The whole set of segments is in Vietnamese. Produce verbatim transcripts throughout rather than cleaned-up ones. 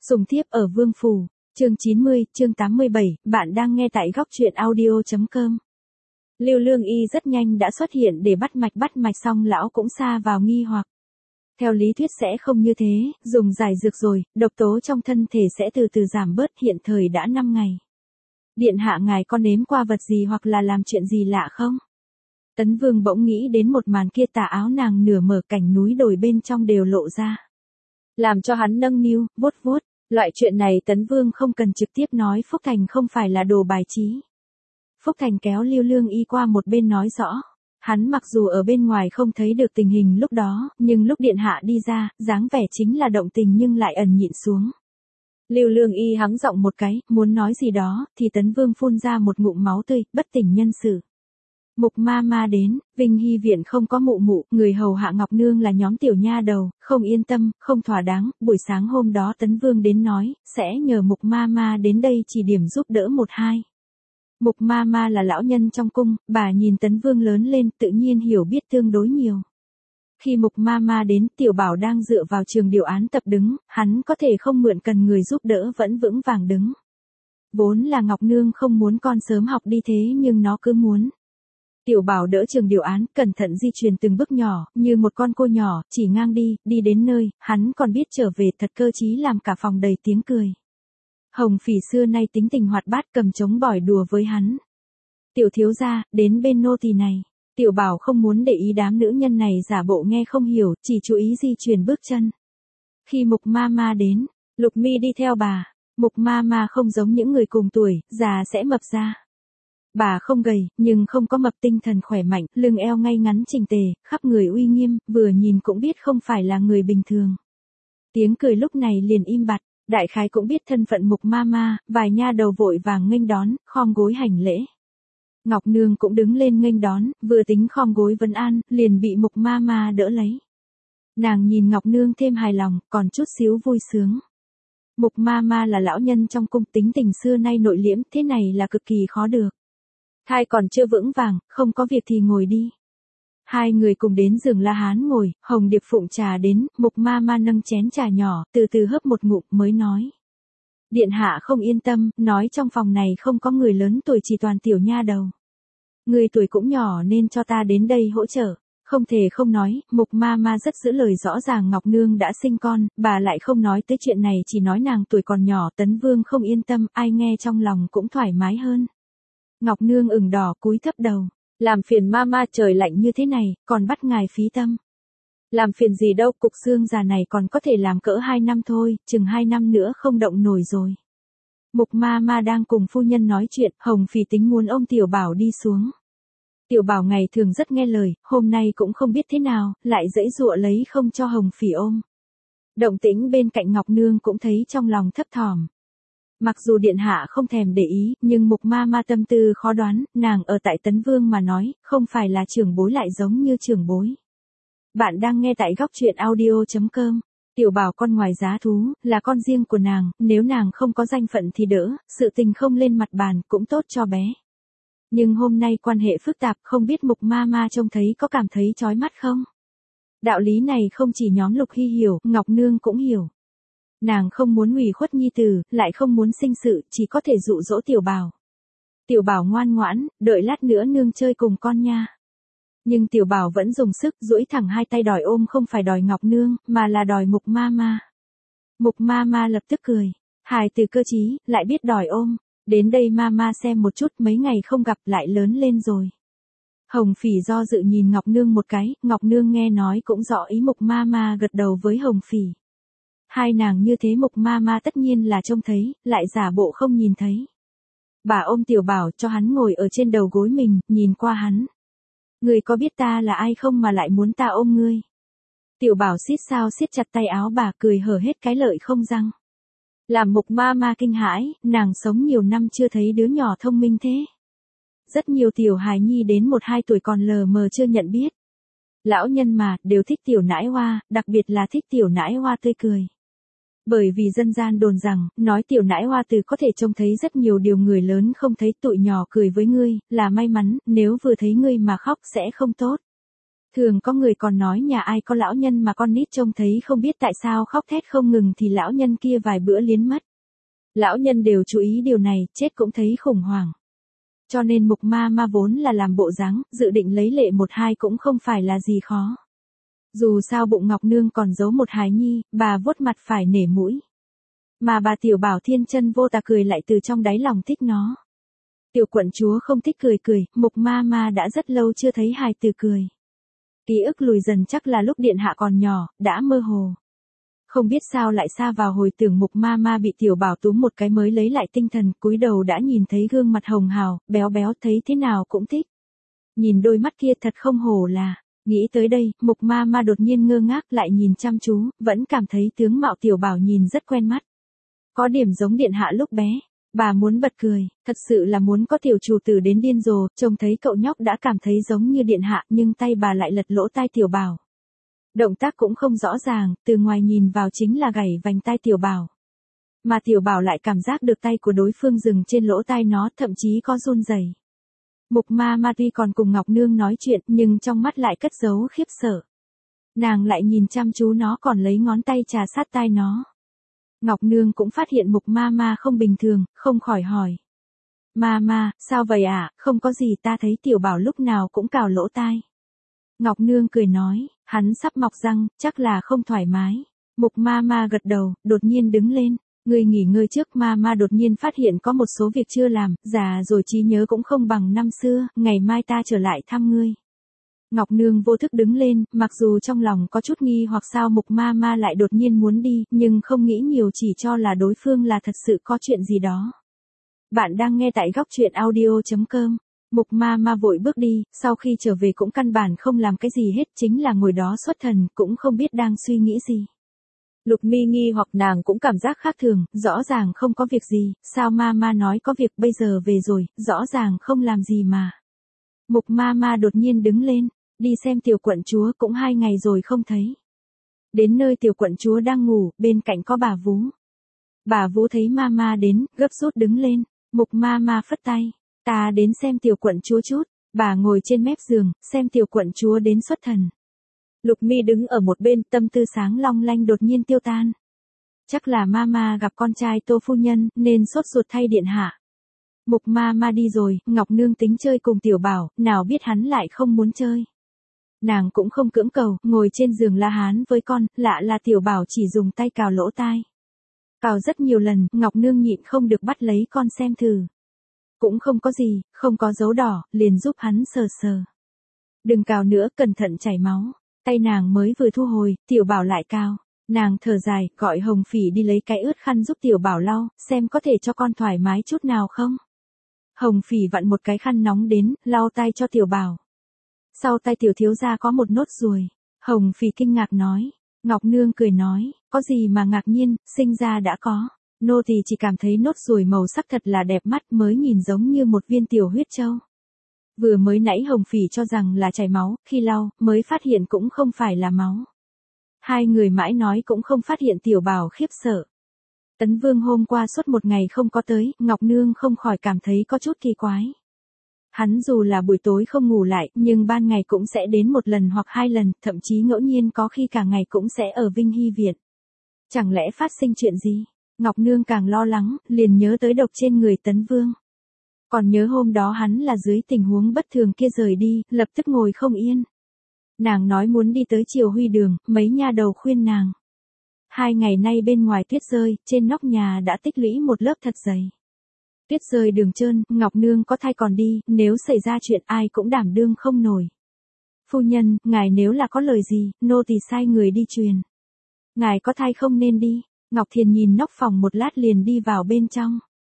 Sùng thiếp ở Vương Phủ, chương chín mươi, chương tám mươi bảy, bạn đang nghe tại góc truyện audio.com. Lưu Lương Y rất nhanh đã xuất hiện để bắt mạch bắt mạch xong lão cũng sa vào nghi hoặc. Theo lý thuyết sẽ không như thế, dùng giải dược rồi, độc tố trong thân thể sẽ từ từ giảm bớt, hiện thời đã năm ngày. Điện hạ ngài có nếm qua vật gì hoặc là làm chuyện gì lạ không? Tấn Vương bỗng nghĩ đến một màn kia, tà áo nàng nửa mở, cảnh núi đồi bên trong đều lộ ra. Làm cho hắn nâng niu, vuốt vuốt. Loại chuyện này Tấn Vương không cần trực tiếp nói, Phúc Thành không phải là đồ bài trí. Phúc Thành kéo Lưu Lương Y qua một bên nói rõ. Hắn mặc dù ở bên ngoài không thấy được tình hình lúc đó, nhưng lúc điện hạ đi ra, dáng vẻ chính là động tình nhưng lại ẩn nhịn xuống. Lưu Lương Y hắng giọng một cái, muốn nói gì đó, thì Tấn Vương phun ra một ngụm máu tươi, bất tỉnh nhân sự. Mục ma ma đến, Vinh Hy viện không có mụ mụ, người hầu hạ Ngọc Nương là nhóm tiểu nha đầu, không yên tâm, không thỏa đáng, buổi sáng hôm đó Tấn Vương đến nói, sẽ nhờ mục ma ma đến đây chỉ điểm giúp đỡ một hai. Mục ma ma là lão nhân trong cung, bà nhìn Tấn Vương lớn lên tự nhiên hiểu biết tương đối nhiều. Khi mục ma ma đến, Tiểu Bảo đang dựa vào trường điều án tập đứng, hắn có thể không mượn cần người giúp đỡ vẫn vững vàng đứng. Vốn là Ngọc Nương không muốn con sớm học đi thế nhưng nó cứ muốn. Tiểu Bảo đỡ trường điều án, cẩn thận di chuyển từng bước nhỏ, như một con cô nhỏ, chỉ ngang đi, đi đến nơi, hắn còn biết trở về, thật cơ trí làm cả phòng đầy tiếng cười. Hồng Phỉ xưa nay tính tình hoạt bát, cầm trống bỏi đùa với hắn. Tiểu thiếu gia, đến bên nô tỳ này. Tiểu Bảo không muốn để ý đám nữ nhân này giả bộ nghe không hiểu, chỉ chú ý di chuyển bước chân. Khi Mục ma ma đến, Lục Mi đi theo bà. Mục ma ma không giống những người cùng tuổi, già sẽ mập ra. Bà không gầy, nhưng không có mập, tinh thần khỏe mạnh, lưng eo ngay ngắn chỉnh tề, khắp người uy nghiêm, vừa nhìn cũng biết không phải là người bình thường. Tiếng cười lúc này liền im bặt, đại khái cũng biết thân phận Mục ma ma, vài nha đầu vội vàng nghênh đón, khom gối hành lễ. Ngọc Nương cũng đứng lên nghênh đón, vừa tính khom gối vấn an, liền bị Mục ma ma đỡ lấy. Nàng nhìn Ngọc Nương thêm hài lòng, còn chút xíu vui sướng. Mục ma ma là lão nhân trong cung, tính tình xưa nay nội liễm, thế này là cực kỳ khó được. Thai còn chưa vững vàng, không có việc thì ngồi đi. Hai người cùng đến giường La Hán ngồi, Hồng Điệp phụng trà đến, Mục ma ma nâng chén trà nhỏ, từ từ hớp một ngụm mới nói. Điện hạ không yên tâm, nói trong phòng này không có người lớn tuổi, chỉ toàn tiểu nha đầu. Người tuổi cũng nhỏ nên cho ta đến đây hỗ trợ. Không thể không nói, Mục ma ma rất giữ lời, rõ ràng Ngọc Nương đã sinh con, bà lại không nói tới chuyện này, chỉ nói nàng tuổi còn nhỏ. Tấn Vương không yên tâm, ai nghe trong lòng cũng thoải mái hơn. Ngọc Nương ửng đỏ cúi thấp đầu, làm phiền ma ma, trời lạnh như thế này, còn bắt ngài phí tâm. Làm phiền gì đâu, cục xương già này còn có thể làm cỡ hai năm thôi, chừng hai năm nữa không động nổi rồi. Mục ma ma đang cùng phu nhân nói chuyện, Hồng Phỉ tính muốn ôm Tiểu Bảo đi xuống. Tiểu Bảo ngày thường rất nghe lời, hôm nay cũng không biết thế nào, lại giãy giụa lấy không cho Hồng Phỉ ôm. Động tĩnh bên cạnh Ngọc Nương cũng thấy trong lòng thấp thỏm. Mặc dù điện hạ không thèm để ý, nhưng Mục ma ma tâm tư khó đoán, nàng ở tại Tấn Vương mà nói, không phải là trưởng bối lại giống như trưởng bối. Bạn đang nghe tại góc truyện audio.com. Tiểu Bảo con ngoài giá thú, là con riêng của nàng, nếu nàng không có danh phận thì đỡ, sự tình không lên mặt bàn cũng tốt cho bé. Nhưng hôm nay quan hệ phức tạp, không biết Mục ma ma trông thấy có cảm thấy chói mắt không? Đạo lý này không chỉ nhóm Lục Hy hiểu, Ngọc Nương cũng hiểu. Nàng không muốn hủy khuất nhi tử, lại không muốn sinh sự, chỉ có thể dụ dỗ Tiểu Bảo. Tiểu Bảo ngoan ngoãn, đợi lát nữa nương chơi cùng con nha. Nhưng Tiểu Bảo vẫn dùng sức duỗi thẳng hai tay đòi ôm, không phải đòi Ngọc Nương, mà là đòi Mục ma ma. Mục ma ma lập tức cười. Hài từ cơ trí, lại biết đòi ôm. Đến đây ma ma xem một chút, mấy ngày không gặp lại lớn lên rồi. Hồng Phỉ do dự nhìn Ngọc Nương một cái, Ngọc Nương nghe nói cũng rõ ý, Mục ma ma gật đầu với Hồng Phỉ. Hai nàng như thế Mục ma ma tất nhiên là trông thấy, lại giả bộ không nhìn thấy. Bà ôm Tiểu Bảo cho hắn ngồi ở trên đầu gối mình, nhìn qua hắn. Người có biết ta là ai không mà lại muốn ta ôm ngươi? Tiểu Bảo xít sao siết chặt tay áo bà, cười hở hết cái lợi không răng. Làm Mục ma ma kinh hãi, nàng sống nhiều năm chưa thấy đứa nhỏ thông minh thế. Rất nhiều tiểu hài nhi đến một hai tuổi còn lờ mờ chưa nhận biết. Lão nhân mà, đều thích tiểu nãi hoa, đặc biệt là thích tiểu nãi hoa tươi cười. Bởi vì dân gian đồn rằng, nói tiểu nãi hoa từ có thể trông thấy rất nhiều điều người lớn không thấy, tụi nhỏ cười với ngươi, là may mắn, nếu vừa thấy ngươi mà khóc sẽ không tốt. Thường có người còn nói nhà ai có lão nhân mà con nít trông thấy không biết tại sao khóc thét không ngừng thì lão nhân kia vài bữa liến mất. Lão nhân đều chú ý điều này, chết cũng thấy khủng hoảng. Cho nên Mục Ma Ma vốn là làm bộ dáng, dự định lấy lệ một hai cũng không phải là gì khó. Dù sao bụng Ngọc Nương còn giấu một hài nhi, bà vuốt mặt phải nể mũi. Mà bà Tiểu Bảo thiên chân vô tà cười lại từ trong đáy lòng thích nó. Tiểu quận chúa không thích cười cười, Mục Ma Ma đã rất lâu chưa thấy hài từ cười. Ký ức lùi dần chắc là lúc điện hạ còn nhỏ, đã mơ hồ. Không biết sao lại xa vào hồi tưởng Mục Ma Ma bị Tiểu Bảo túm một cái mới lấy lại tinh thần, cúi đầu đã nhìn thấy gương mặt hồng hào, béo béo thấy thế nào cũng thích. Nhìn đôi mắt kia thật không hổ là, nghĩ tới đây, Mục Ma Ma đột nhiên ngơ ngác lại nhìn chăm chú, vẫn cảm thấy tướng mạo Tiểu Bảo nhìn rất quen mắt. Có điểm giống điện hạ lúc bé. Bà muốn bật cười, thật sự là muốn có tiểu chủ tử đến điên rồ, trông thấy cậu nhóc đã cảm thấy giống như điện hạ nhưng tay bà lại lật lỗ tai Tiểu Bảo. Động tác cũng không rõ ràng, từ ngoài nhìn vào chính là gảy vành tai Tiểu Bảo. Mà Tiểu Bảo lại cảm giác được tay của đối phương dừng trên lỗ tai nó, thậm chí có run rẩy. Mục Ma Ma tuy còn cùng Ngọc Nương nói chuyện nhưng trong mắt lại cất giấu khiếp sợ. Nàng lại nhìn chăm chú nó còn lấy ngón tay trà sát tai nó. Ngọc Nương cũng phát hiện Mục Ma Ma không bình thường, không khỏi hỏi. Ma Ma, sao vậy ạ, à? Không có gì, ta thấy Tiểu Bảo lúc nào cũng cào lỗ tai. Ngọc Nương cười nói, hắn sắp mọc răng, chắc là không thoải mái. Mục Ma Ma gật đầu, đột nhiên đứng lên. Ngươi nghỉ ngơi trước. Ma Ma đột nhiên phát hiện có một số việc chưa làm, già rồi trí nhớ cũng không bằng năm xưa, ngày mai ta trở lại thăm ngươi. Ngọc Nương vô thức đứng lên, mặc dù trong lòng có chút nghi hoặc sao Mục Ma Ma lại đột nhiên muốn đi, nhưng không nghĩ nhiều chỉ cho là đối phương là thật sự có chuyện gì đó. Bạn đang nghe tại góc truyện audio chấm com. Mục Ma Ma vội bước đi, sau khi trở về cũng căn bản không làm cái gì hết, chính là ngồi đó xuất thần, cũng không biết đang suy nghĩ gì. Lục Mi nghi hoặc nàng cũng cảm giác khác thường, rõ ràng không có việc gì, sao Ma Ma nói có việc bây giờ về rồi, rõ ràng không làm gì mà. Mục Ma Ma đột nhiên đứng lên, đi xem tiểu quận chúa cũng hai ngày rồi không thấy. Đến nơi tiểu quận chúa đang ngủ, bên cạnh có bà Vú. Bà Vú thấy Ma Ma đến, gấp rút đứng lên, Mục Ma Ma phất tay, ta đến xem tiểu quận chúa chút, bà ngồi trên mép giường, xem tiểu quận chúa đến xuất thần. Lục Mi đứng ở một bên, tâm tư sáng long lanh đột nhiên tiêu tan. Chắc là Ma Ma gặp con trai Tô phu nhân, nên sốt ruột thay điện hạ. Mục Ma Ma đi rồi, Ngọc Nương tính chơi cùng Tiểu Bảo, nào biết hắn lại không muốn chơi. Nàng cũng không cưỡng cầu, ngồi trên giường la hán với con, lạ là Tiểu Bảo chỉ dùng tay cào lỗ tai. Cào rất nhiều lần, Ngọc Nương nhịn không được bắt lấy con xem thử. Cũng không có gì, không có dấu đỏ, liền giúp hắn sờ sờ. Đừng cào nữa, cẩn thận chảy máu. Tay nàng mới vừa thu hồi, Tiểu Bảo lại cào. Nàng thở dài, gọi Hồng Phỉ đi lấy cái ướt khăn giúp Tiểu Bảo lau, xem có thể cho con thoải mái chút nào không. Hồng Phỉ vặn một cái khăn nóng đến, lau tay cho Tiểu Bảo. Sau tay tiểu thiếu gia có một nốt ruồi. Hồng Phỉ kinh ngạc nói. Ngọc Nương cười nói, có gì mà ngạc nhiên, sinh ra đã có. Nô tỳ chỉ cảm thấy nốt ruồi màu sắc thật là đẹp mắt, mới nhìn giống như một viên tiểu huyết châu. Vừa mới nãy Hồng Phỉ cho rằng là chảy máu, khi lau, mới phát hiện cũng không phải là máu. Hai người mãi nói cũng không phát hiện. Tiểu Bảo khiếp sợ. Tấn Vương hôm qua suốt một ngày không có tới, Ngọc Nương không khỏi cảm thấy có chút kỳ quái. Hắn dù là buổi tối không ngủ lại, nhưng ban ngày cũng sẽ đến một lần hoặc hai lần, thậm chí ngẫu nhiên có khi cả ngày cũng sẽ ở Vinh Hy Viện. Chẳng lẽ phát sinh chuyện gì? Ngọc Nương càng lo lắng, liền nhớ tới độc trên người Tấn Vương. Còn nhớ hôm đó hắn là dưới tình huống bất thường kia rời đi, lập tức ngồi không yên. Nàng nói muốn đi tới Triều Huy Đường, mấy nha đầu khuyên nàng. Hai ngày nay bên ngoài tuyết rơi, trên nóc nhà đã tích lũy một lớp thật dày. Tuyết rơi đường trơn, Ngọc Nương có thai còn đi, nếu xảy ra chuyện ai cũng đảm đương không nổi. Phu nhân, ngài nếu là có lời gì, nô tỳ sai người đi truyền. Ngài có thai không nên đi. Ngọc Thiền nhìn nóc phòng một lát liền đi vào bên trong.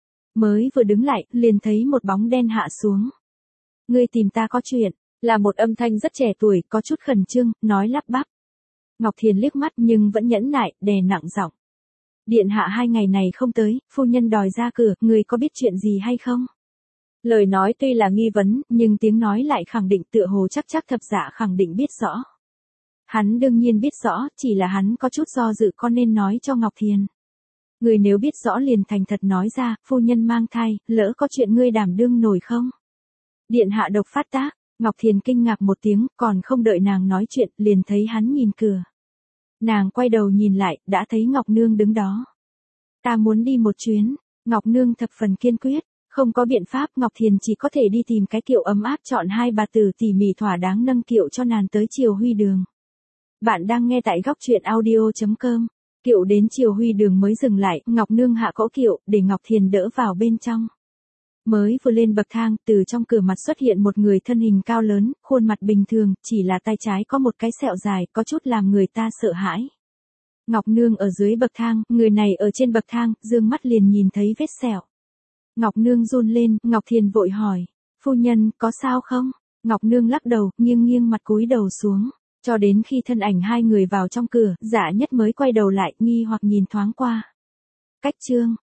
Mới vừa đứng lại, liền thấy một bóng đen hạ xuống. Ngươi tìm ta có chuyện, là một âm thanh rất trẻ tuổi, có chút khẩn trương, nói lắp bắp. Ngọc Thiền liếc mắt nhưng vẫn nhẫn nại, đè nặng giọng. Điện hạ hai ngày này không tới, phu nhân đòi ra cửa, người có biết chuyện gì hay không? Lời nói tuy là nghi vấn, nhưng tiếng nói lại khẳng định, tựa hồ chắc chắc thập dạ khẳng định biết rõ. Hắn đương nhiên biết rõ, chỉ là hắn có chút do dự có nên nói cho Ngọc Thiền. Người nếu biết rõ liền thành thật nói ra, phu nhân mang thai, lỡ có chuyện ngươi đảm đương nổi không? Điện hạ độc phát tác, Ngọc Thiền kinh ngạc một tiếng, còn không đợi nàng nói chuyện, liền thấy hắn nhìn cửa. Nàng quay đầu nhìn lại, đã thấy Ngọc Nương đứng đó. Ta muốn đi một chuyến, Ngọc Nương thập phần kiên quyết, không có biện pháp, Ngọc Thiền chỉ có thể đi tìm cái kiệu ấm áp, chọn hai bà tử tỉ mỉ thỏa đáng nâng kiệu cho nàng tới Triều Huy Đường. Bạn đang nghe tại góc truyện audio chấm com. Kiệu đến Triều Huy Đường mới dừng lại, Ngọc Nương hạ cỗ kiệu, để Ngọc Thiền đỡ vào bên trong. Mới vừa lên bậc thang, từ trong cửa mặt xuất hiện một người thân hình cao lớn, khuôn mặt bình thường, chỉ là tay trái có một cái sẹo dài, có chút làm người ta sợ hãi. Ngọc Nương ở dưới bậc thang, người này ở trên bậc thang, dương mắt liền nhìn thấy vết sẹo. Ngọc Nương run lên, Ngọc Thiền vội hỏi, phu nhân, có sao không? Ngọc Nương lắc đầu, nghiêng nghiêng mặt cúi đầu xuống, cho đến khi thân ảnh hai người vào trong cửa, Dạ Nhất mới quay đầu lại, nghi hoặc nhìn thoáng qua. Cách Trương,